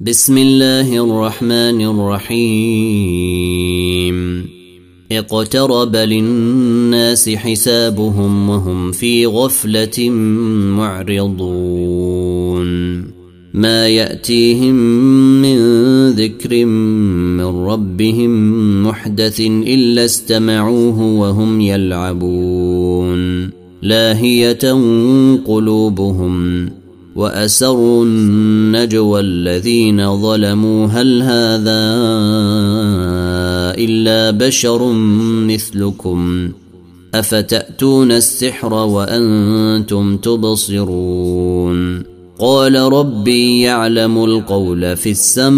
بسم الله الرحمن الرحيم اقترب للناس حسابهم وهم في غفلة معرضون ما يأتيهم من ذكر من ربهم محدث إلا استمعوه وهم يلعبون لاهية قلوبهم وأسروا النجوى الذين ظلموا هل هذا إلا بشر مثلكم أفتأتون السحر وأنتم تبصرون قال ربي يعلم القول في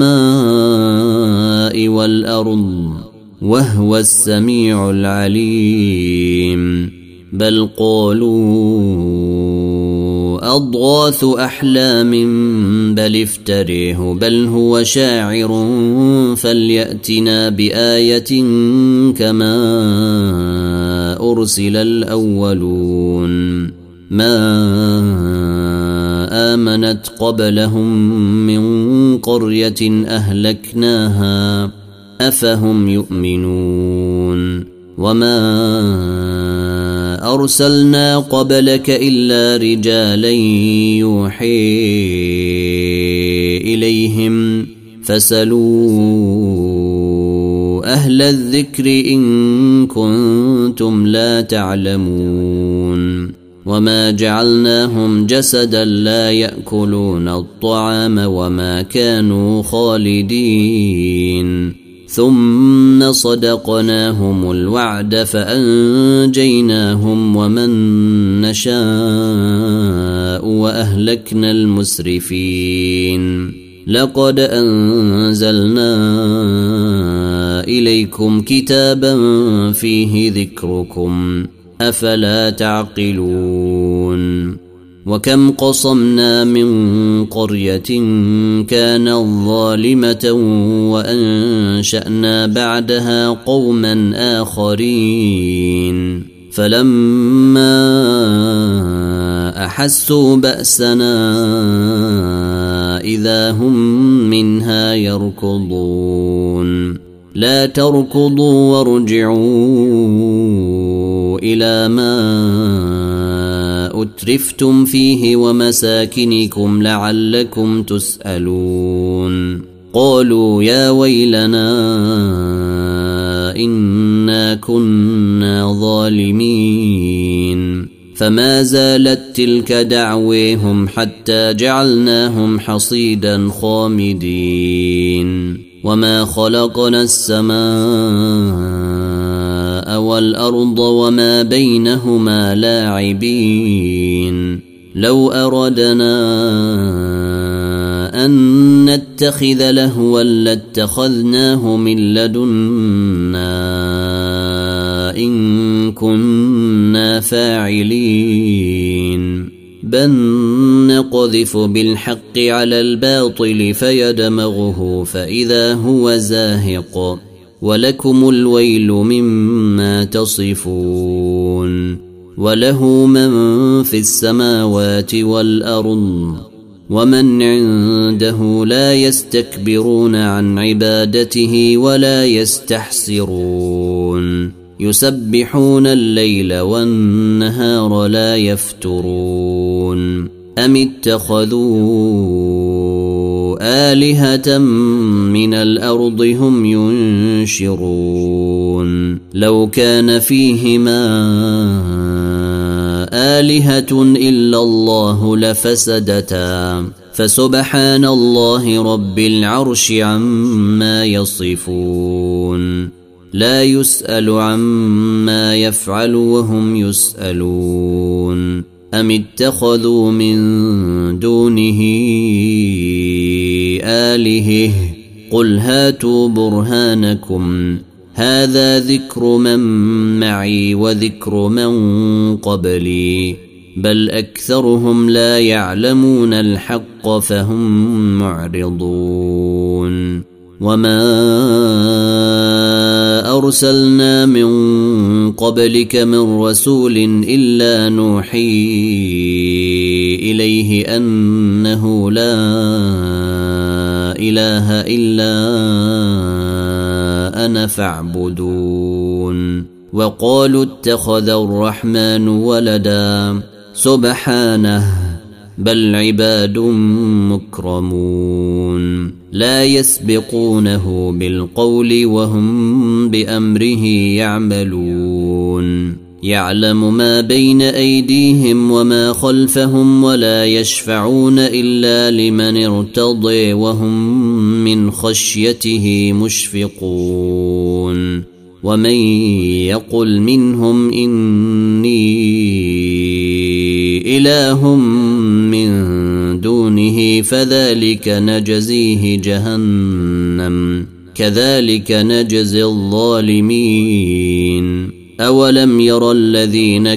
السماء والأرض وهو السميع العليم بل قالوا أضغاث أحلام بل افتريه بل هو شاعر فليأتنا بآية كما أرسل الأولون ما آمنت قبلهم من قرية أهلكناها أفهم يؤمنون وما أرسلنا قبلك إلا رجالا يوحي إليهم فاسألوا أهل الذكر إن كنتم لا تعلمون وما جعلناهم جسدا لا يأكلون الطعام وما كانوا خالدين ثم صدقناهم الوعد فأنجيناهم ومن نشاء وأهلكنا المسرفين لقد أنزلنا إليكم كتابا فيه ذكركم أفلا تعقلون وكم قصمنا من قرية كانت ظالمة وأنشأنا بعدها قوما آخرين فلما أحسوا بأسنا إذا هم منها يركضون لا تركضوا وارجعوا إلى ما أترفتم فيه ومساكنكم لعلكم تسألون قالوا يا ويلنا إنا كنا ظالمين فما زالت تلك دعويهم حتى جعلناهم حصيدا خامدين وما خلقنا السماء والأرض وما بينهما لاعبين لو أردنا أن نتخذ لهوا لاتخذناه من لدنا إن كنا فاعلين بل نقذف بالحق على الباطل فيدمغه فإذا هو زاهق ولكم الويل مما تصفون وله من في السماوات والأرض ومن عنده لا يستكبرون عن عبادته ولا يستحسرون يسبحون الليل والنهار لا يفترون أم اتخذوا آلهة من الأرض هم ينشرون لو كان فيهما آلهة إلا الله لفسدتا فسبحان الله رب العرش عما يصفون لا يسأل عما يفعل وهم يسألون أم اتخذوا من دونه آلهة قل هاتوا برهانكم هذا ذكر من معي وذكر من قبلي بل أكثرهم لا يعلمون الحق فهم معرضون وما أرسلنا من قبلك من رسول إلا نوحي إليه أنه لا إله إلا أنا فاعبدون وقالوا اتخذ الرحمن ولدا سبحانه بل عباد مكرمون لا يسبقونه بالقول وهم بأمره يعملون يعلم ما بين أيديهم وما خلفهم ولا يشفعون إلا لمن ارتضي وهم من خشيته مشفقون ومن يقل منهم إني إله من دونه فذلك نجزيه جهنم كذلك نجزي الظالمين أولم ير الذين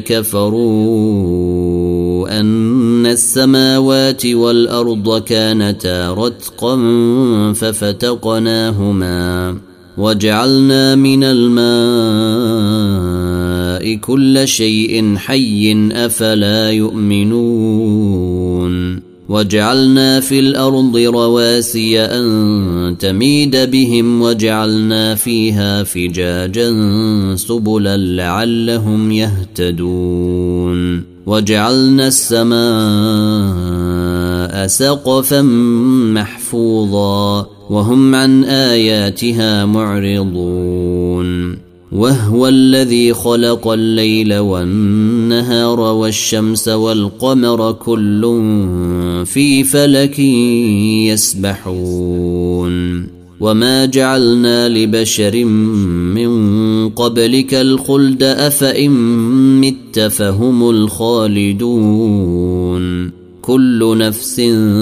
كفروا أن السماوات والأرض كانتا رتقا ففتقناهما وجعلنا من الماء كل شيء حي أفلا يؤمنون وجعلنا في الأرض رواسي أن تميد بهم وجعلنا فيها فجاجا سبلا لعلهم يهتدون وجعلنا السماء سقفا محفوظا وهم عن آياتها معرضون وهو الذي خلق الليل والنهار والشمس والقمر كل في فلك يسبحون وما جعلنا لبشر من قبلك الخلد أفإن مت فهم الخالدون كل نفس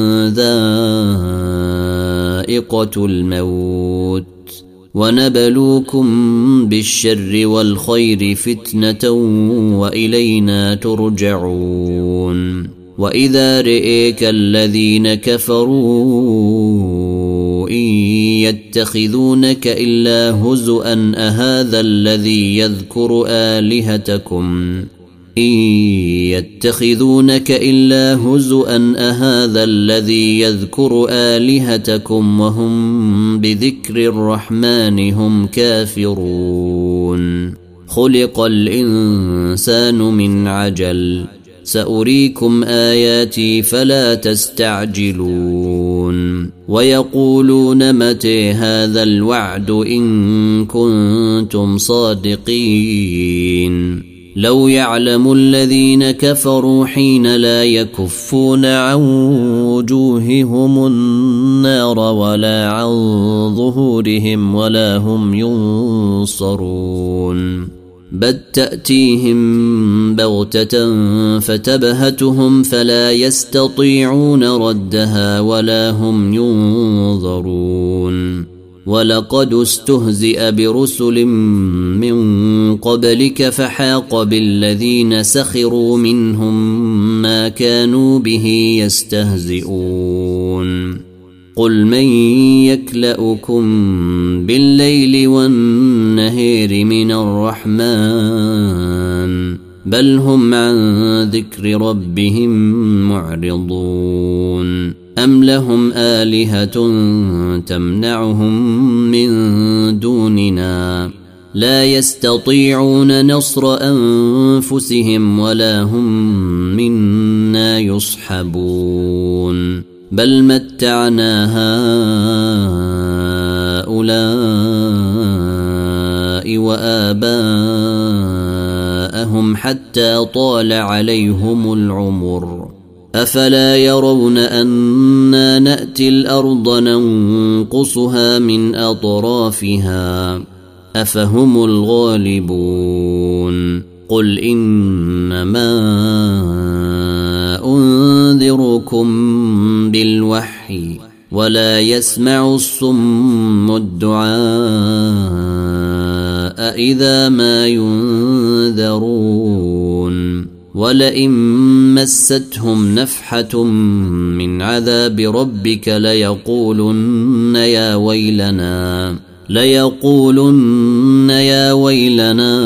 ذائقة الموت ونبلوكم بالشر والخير فتنة وإلينا ترجعون وإذا رئيك الذين كفروا إن يتخذونك إلا هزؤا أهذا الذي يذكر آلهتكم إن يتخذونك إلا هزؤا أهذا الذي يذكر آلهتكم وهم بذكر الرحمن هم كافرون خلق الإنسان من عجل سأريكم آياتي فلا تستعجلون ويقولون متى هذا الوعد إن كنتم صادقين لو يعلم الذين كفروا حين لا يكفون عن وجوههم النار ولا عن ظهورهم ولا هم ينصرون بل تأتيهم بغتة فتبهتهم فلا يستطيعون ردها ولا هم ينظرون ولقد استهزئ برسل من قبلك فحاق بالذين سخروا منهم ما كانوا به يستهزئون قل من يكلؤكم بالليل والنهار من الرحمن بل هم عن ذكر ربهم معرضون أم لهم آلهة تمنعهم من دوننا لا يستطيعون نصر أنفسهم ولا هم منا يصحبون بل متعنا هؤلاء وآباءهم حتى طال عليهم العمر أفلا يرون أنا نأتي الأرض ننقصها من أطرافها أفهم الغالبون قل إنما أنذركم بالوحي ولا يسمع الصم الدعاء إذا ما ينذرون ولئن مستهم نفحة من عذاب ربك ليقولن يا ويلنا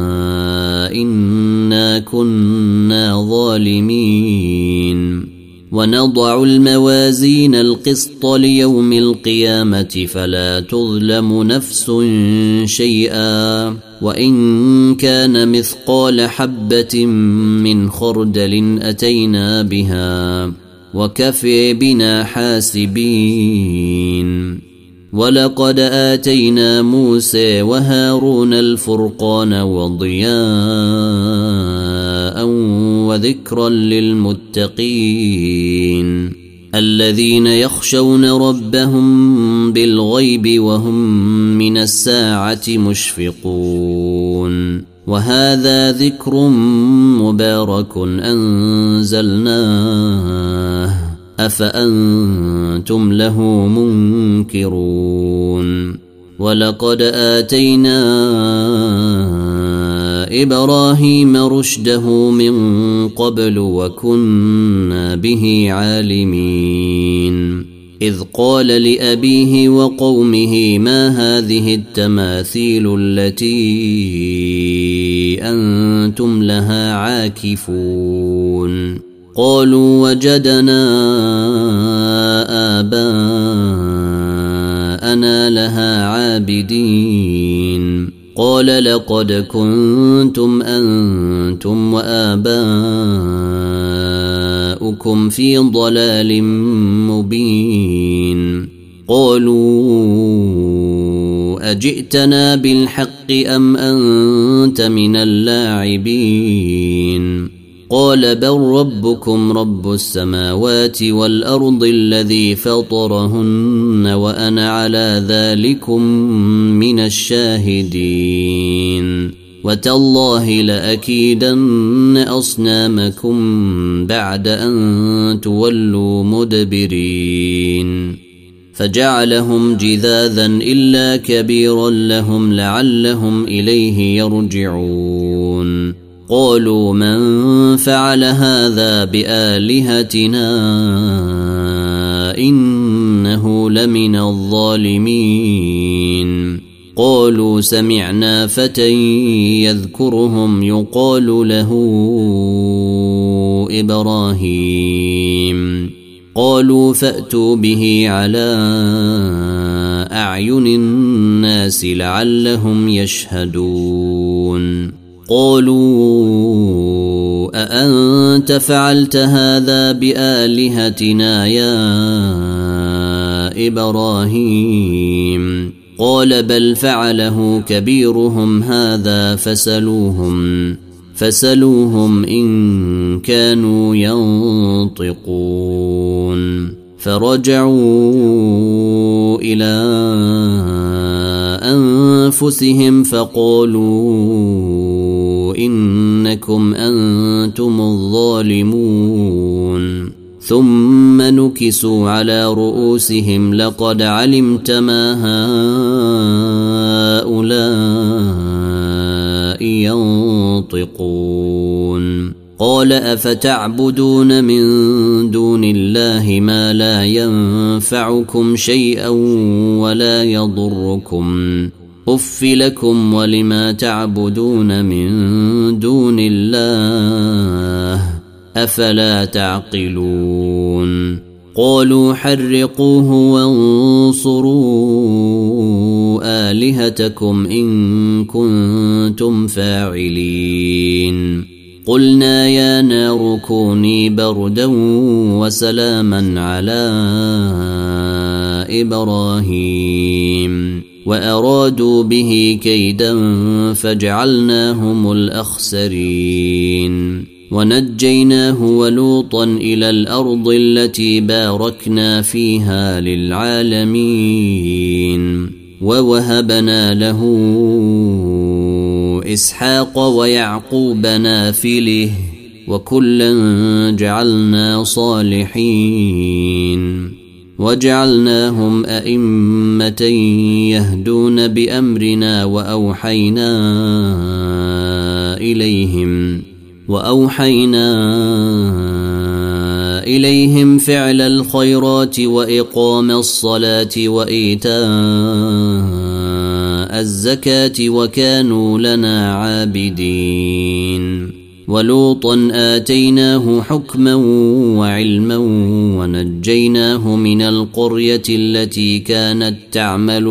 إنا كنا ظالمين ونضع الموازين القسط ليوم القيامة فلا تظلم نفس شيئا وإن كان مثقال حبة من خردل أتينا بها وكفى بنا حاسبين ولقد آتينا موسى وهارون الفرقان وضياء وذكرا للمتقين الذين يخشون ربهم بالغيب وهم من الساعة مشفقون وهذا ذكر مبارك أنزلناه أفأنتم له منكرون ولقد آتينا إبراهيم رشده من قبل وكنا به عالمين إذ قال لأبيه وقومه ما هذه التماثيل التي أنتم لها عاكفون قالوا وجدنا آباءنا لها عابدين قال لقد كنتم أنتم وآباؤكم في ضلال مبين قالوا أجئتنا بالحق أم أنت من اللاعبين قال بل ربكم رب السماوات والأرض الذي فطرهن وأنا على ذلكم من الشاهدين وتالله لأكيدن أصنامكم بعد أن تولوا مدبرين فجعلهم جذاذا إلا كبيرا لهم لعلهم إليه يرجعون قالوا من فعل هذا بآلهتنا إنه لمن الظالمين قالوا سمعنا فتى يذكرهم يقال له إبراهيم قالوا فأتوا به على أعين الناس لعلهم يشهدون قالوا أأنت فعلت هذا بآلهتنا يا إبراهيم قال بل فعله كبيرهم هذا فسلوهم إن كانوا ينطقون فرجعوا إلى أنفسهم فقالوا إنكم أنتم الظالمون ثم نكسوا على رؤوسهم لقد علمت ما هؤلاء ينطقون قال أفتعبدون من دون الله ما لا ينفعكم شيئا ولا يضركم أف لكم ولما تعبدون من دون الله أفلا تعقلون قالوا حرقوه وانصروا آلهتكم إن كنتم فاعلين قلنا يا نار كوني بردا وسلاما على إبراهيم وأرادوا به كيدا فجعلناهم الأخسرين ونجيناه ولوطا إلى الأرض التي باركنا فيها للعالمين ووهبنا له إسحاق ويعقوب نافله وكلا جعلنا صالحين وجعلناهم أئمة يهدون بأمرنا وأوحينا إليهم فعل الخيرات وإقام الصلاة وإيتاء الزكاة وكانوا لنا عابدين ولوطا آتيناه حكما وعلما ونجيناه من القرية التي كانت تعمل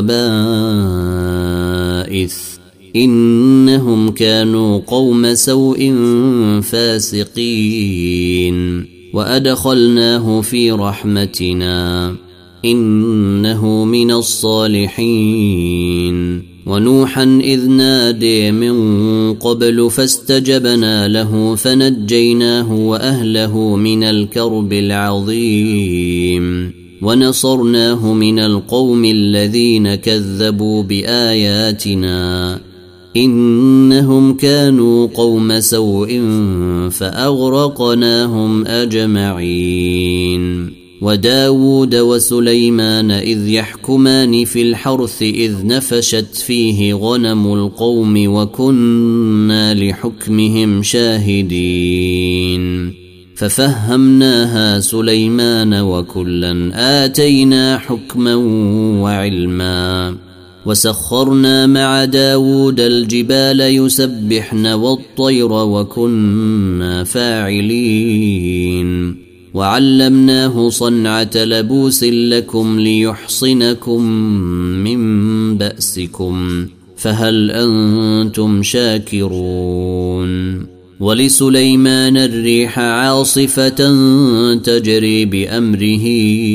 الخبائث إنهم كانوا قوم سوء فاسقين وأدخلناه في رحمتنا إنه من الصالحين ونوحا إذ نادي من قبل فاستجبنا له فنجيناه وأهله من الكرب العظيم ونصرناه من القوم الذين كذبوا بآياتنا إنهم كانوا قوم سوء فأغرقناهم أجمعين وداود وسليمان إذ يحكمان في الحرث إذ نفشت فيه غنم القوم وكنا لحكمهم شاهدين ففهمناها سليمان وكلا آتينا حكما وعلما وسخرنا مع داود الجبال يسبحن والطير وكنا فاعلين وعلمناه صنعة لبوس لكم ليحصنكم من بأسكم فهل أنتم شاكرون ولسليمان الريح عاصفة تجري بأمره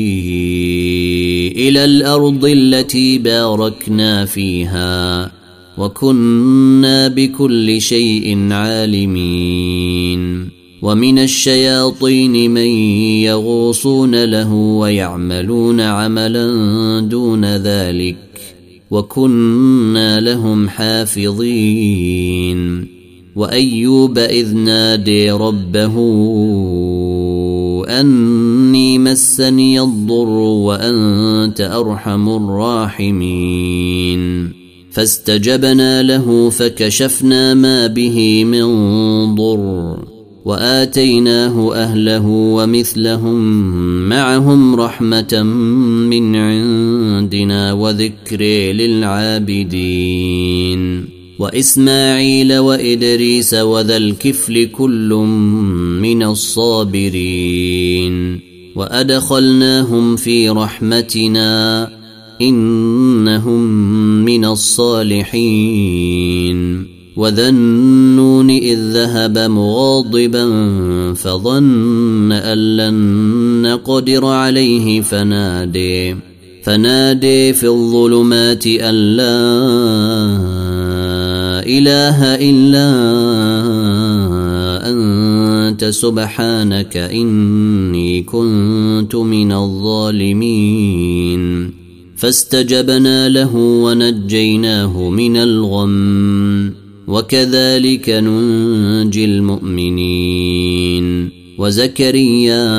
إلى الأرض التي باركنا فيها وكنا بكل شيء عالمين ومن الشياطين من يغوصون له ويعملون عملا دون ذلك وكنا لهم حافظين وأيوب إذ نادي ربه أني مسني الضر وأنت أرحم الراحمين فاستجبنا له فكشفنا ما به من ضر وآتيناه أهله ومثلهم معهم رحمة من عندنا وذكر للعابدين وإسماعيل وإدريس وذا الكفل كل من الصابرين وأدخلناهم في رحمتنا إنهم من الصالحين وذا النون إذ ذهب مغاضبا فظن أن لن نقدر عليه فنادي في الظلمات أن لا إله إلا أنت سبحانك إني كنت من الظالمين فاستجبنا له ونجيناه من الغم وكذلك ننجي المؤمنين وزكريا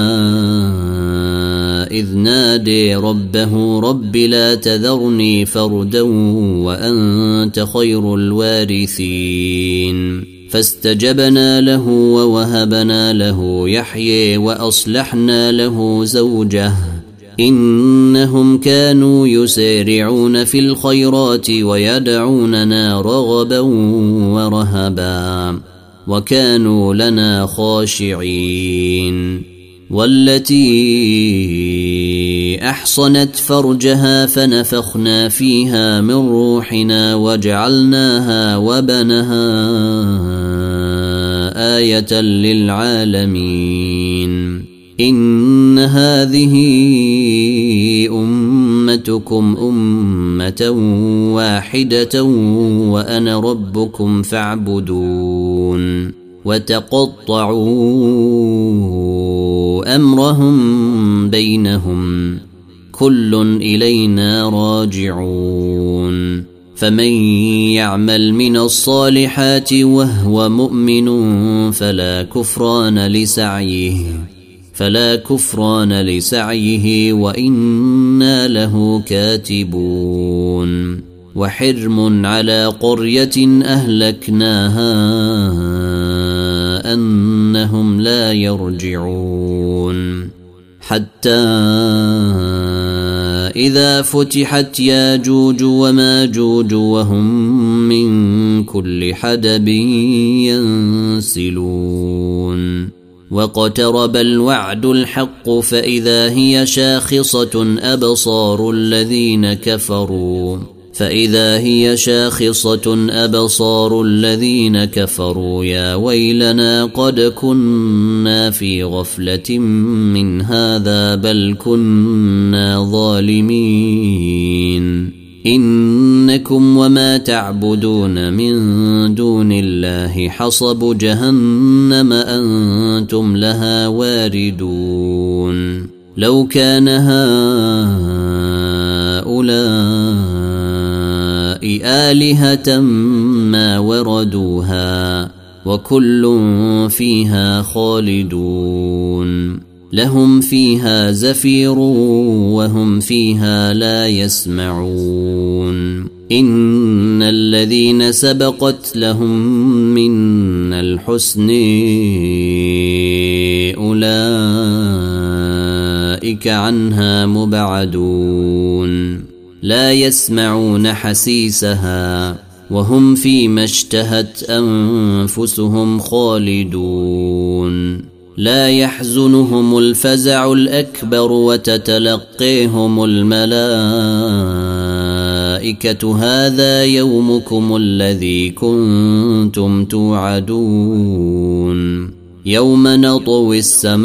إذ نادي ربه رب لا تذرني فردا وأنت خير الوارثين فاستجبنا له ووهبنا له يحيى وأصلحنا له زوجه إنهم كانوا يسارعون في الخيرات ويدعوننا رغبا ورهبا وكانوا لنا خاشعين والتي أحصنت فرجها فنفخنا فيها من روحنا وجعلناها وبنها آية للعالمين إن هذه أمتكم أمة واحدة وأنا ربكم فاعبدون وتقطعوا أمرهم بينهم كل إلينا راجعون فمن يعمل من الصالحات وهو مؤمن فلا كفران لسعيه وإنا له كاتبون وحرم على قرية أهلكناها أنهم لا يرجعون حتى فإذا فتحت ياجوج وماجوج وهم من كل حدب ينسلون واقترب الوعد الحق فإذا هي شاخصة أبصار الذين كفروا يا ويلنا قد كنا في غفلة من هذا بل كنا ظالمين إنكم وما تعبدون من دون الله حصب جهنم أنتم لها واردون لو كان هؤلاء آلهة ما وردوها وكل فيها خالدون لهم فيها زفير وهم فيها لا يسمعون إن الذين سبقت لهم من الحسن أولئك عنها مبعدون لا يسمعون حسيسها وهم فيما اشتهت أنفسهم خالدون لا يحزنهم الفزع الأكبر وتتلقيهم الملائكة هذا يومكم الذي كنتم توعدون يوم نطوي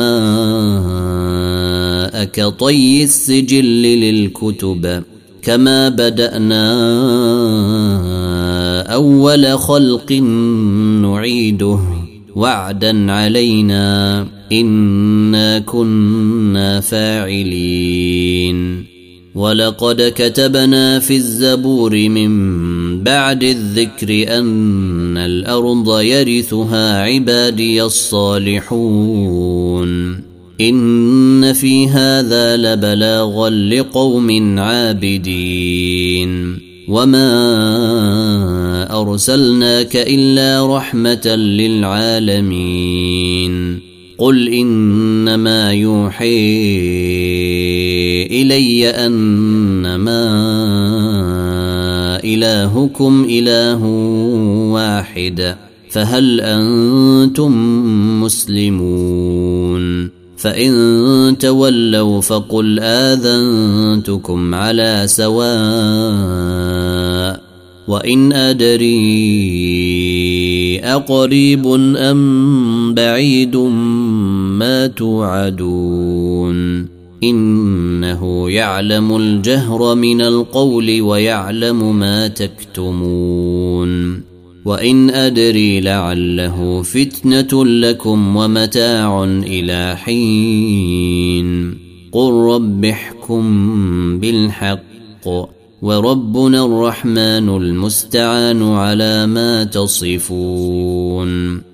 السماء كطي السجل للكتب كما بدأنا أول خلق نعيده وعدا علينا إنا كنا فاعلين ولقد كتبنا في الزبور من بعد الذكر أن الأرض يرثها عبادي الصالحون إن في هذا لبلاغا لقوم عابدين وما أرسلناك إلا رحمة للعالمين قل إنما يوحي إلي أنما إلهكم إله واحد فهل أنتم مسلمون فإن تولوا فقل آذنتكم على سواء وإن أدري أقريب أم بعيد ما توعدون إنه يعلم الجهر من القول ويعلم ما تكتمون وإن أدري لعله فتنة لكم ومتاع إلى حين قل رب احكم بالحق وربنا الرحمن المستعان على ما تصفون